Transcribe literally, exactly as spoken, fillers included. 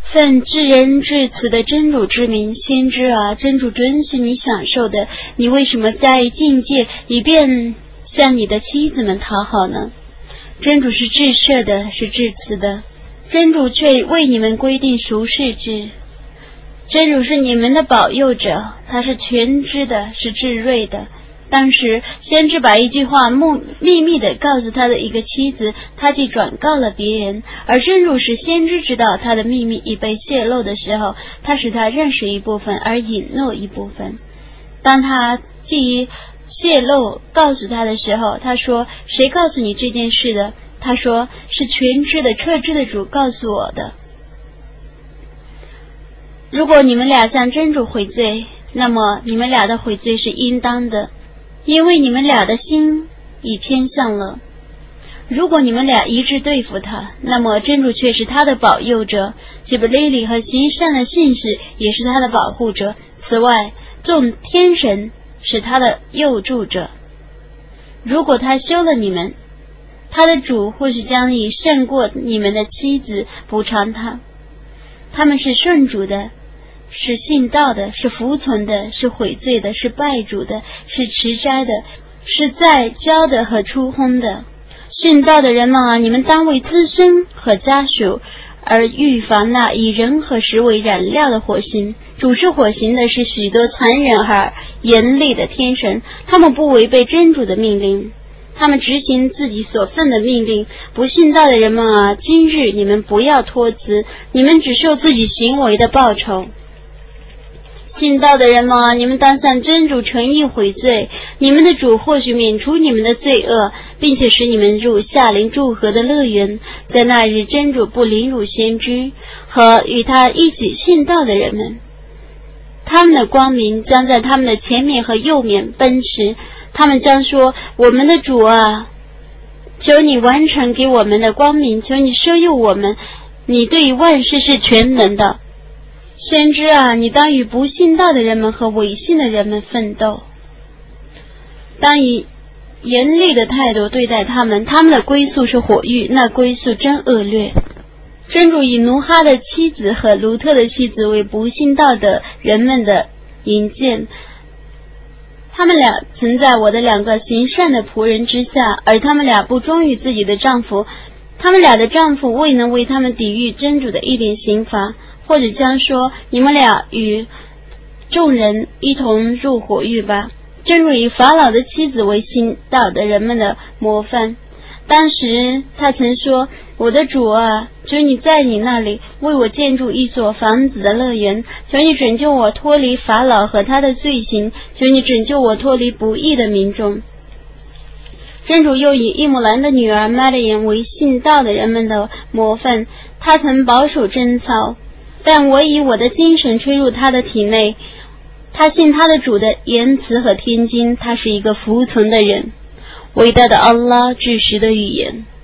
奉至仁至慈的真主之名，先知啊，真主准许你享受的，你为什么加以境界，以便向你的妻子们讨好呢？真主是至赦的，是至慈的，真主却为你们规定赎世制。真主是你们的保佑者，他是全知的，是至睿的。当时先知把一句话秘密地告诉他的一个妻子，他既转告了别人，而真主使先知知道他的秘密已被泄露的时候，他使他认识一部分而隐诺一部分。当他既泄露告诉他的时候，他说，谁告诉你这件事的？他说，是全知的彻知的主告诉我的。如果你们俩向真主悔罪，那么你们俩的悔罪是应当的，因为你们俩的心已偏向了。如果你们俩一致对付他，那么真主却是他的保佑者，吉布雷里和行善的信使也是他的保护者，此外众天神是他的佑助者。如果他休了你们，他的主或许将以胜过你们的妻子补偿他。他们是顺主的，是信道的，是服从的，是悔罪的，是拜主的，是持斋的，是在教的和出烘的。信道的人们啊，你们当为自身和家属而预防那以人和食为燃料的火星。主持火星的是许多残忍而严厉的天神，他们不违背真主的命令，他们执行自己所奉的命令。不信道的人们啊，今日你们不要托辞，你们只受自己行为的报酬。信道的人们啊，你们当向真主诚意悔罪，你们的主或许免除你们的罪恶，并且使你们入夏临祝贺的乐园。在那日，真主不凌辱先知和与他一起信道的人们，他们的光明将在他们的前面和右面奔驰，他们将说，我们的主啊，求你完成给我们的光明，求你赦宥我们，你对于万事是全能的。先知啊，你当与不信道的人们和违信的人们奋斗，当以严厉的态度对待他们，他们的归宿是火狱，那归宿真恶劣。真主以努哈的妻子和卢特的妻子为不信道的人们的引荐，他们俩曾在我的两个行善的仆人之下，而他们俩不忠于自己的丈夫，他们俩的丈夫未能为他们抵御真主的一点刑罚，或者将说，你们俩与众人一同入火狱吧。真主以法老的妻子为信道的人们的模范。当时他曾说，我的主啊，求你在你那里为我建筑一所房子的乐园，求你拯救我脱离法老和他的罪行，求你拯救我脱离不义的民众。真主又以伊姆兰的女儿玛利亚为信道的人们的模范，他曾保守贞操，但我以我的精神吹入他的体内，他信他的主的言辞和天经，他是一个服从的人。伟大的安拉至实的语言。